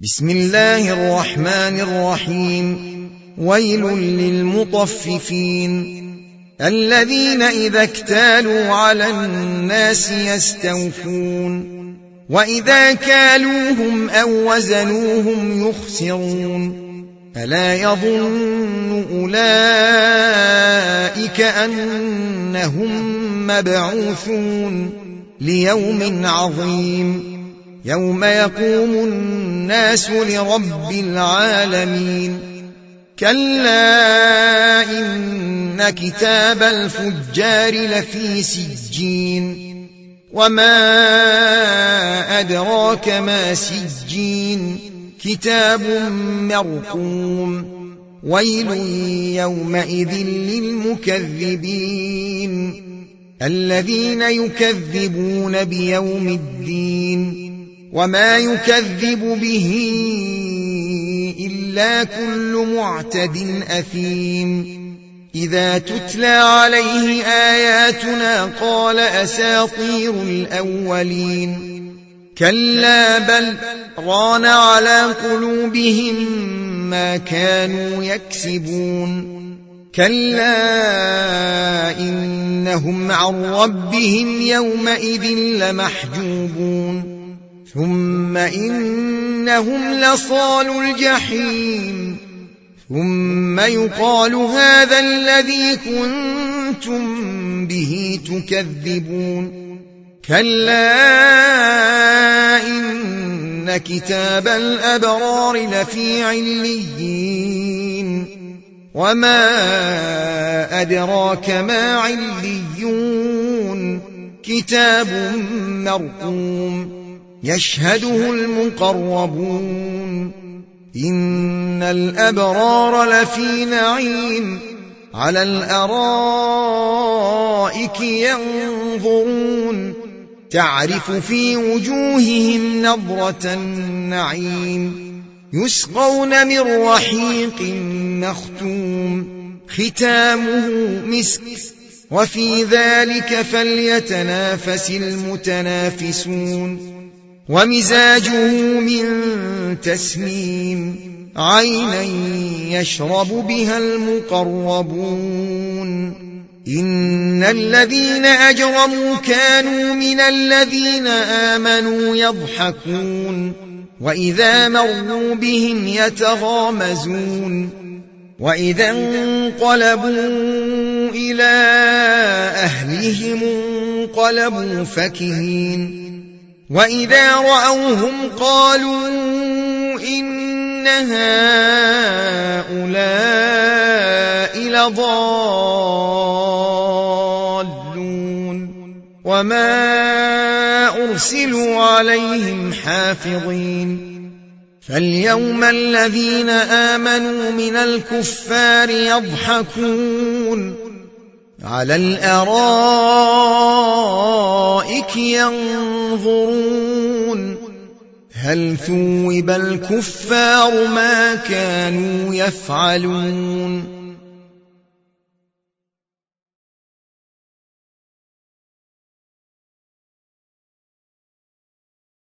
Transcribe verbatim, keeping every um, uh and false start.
بسم الله الرحمن الرحيم. ويل للمطففين الذين إذا اكتالوا على الناس يستوفون وإذا كالوهم أو وزنوهم يخسرون ألا يظن أولئك أنهم مبعوثون ليوم عظيم يوم يقوم الناس لرب العالمين كلا إن كتاب الفجار لفي سجين وما أدراك ما سجين كتاب مرقوم ويل يومئذ للمكذبين الذين يكذبون بيوم الدين وما يكذب به إلا كل معتد أثيم إذا تتلى عليه آياتنا قال أساطير الأولين كلا بل ران على قلوبهم ما كانوا يكسبون كلا إنهم عن ربهم يومئذ لمحجوبون ثم إنهم لصالوا الجحيم ثم يقال هذا الذي كنتم به تكذبون كلا إن كتاب الأبرار لفي عليين وما أدراك ما عليون كتاب مرقوم يشهده المقربون إن الأبرار لفي نعيم على الأرائك ينظرون تعرف في وجوههم نضرة النعيم يسقون من رحيق مختوم ختامه مسك وفي ذلك فليتنافس المتنافسون ومزاجه من تسنيم عينا يشرب بها المقربون إن الذين أجرموا كانوا من الذين آمنوا يضحكون وإذا مروا بهم يتغامزون وإذا انقلبوا إلى أهلهم انقلبوا فكهين وإذا رأوهم قالوا إن هؤلاء لضالون وما أرسلوا عليهم حافظين فاليوم الذين آمنوا من الكفار يضحكون على الأرائك ينظرون هل ثوب الكفار ما كانوا يفعلون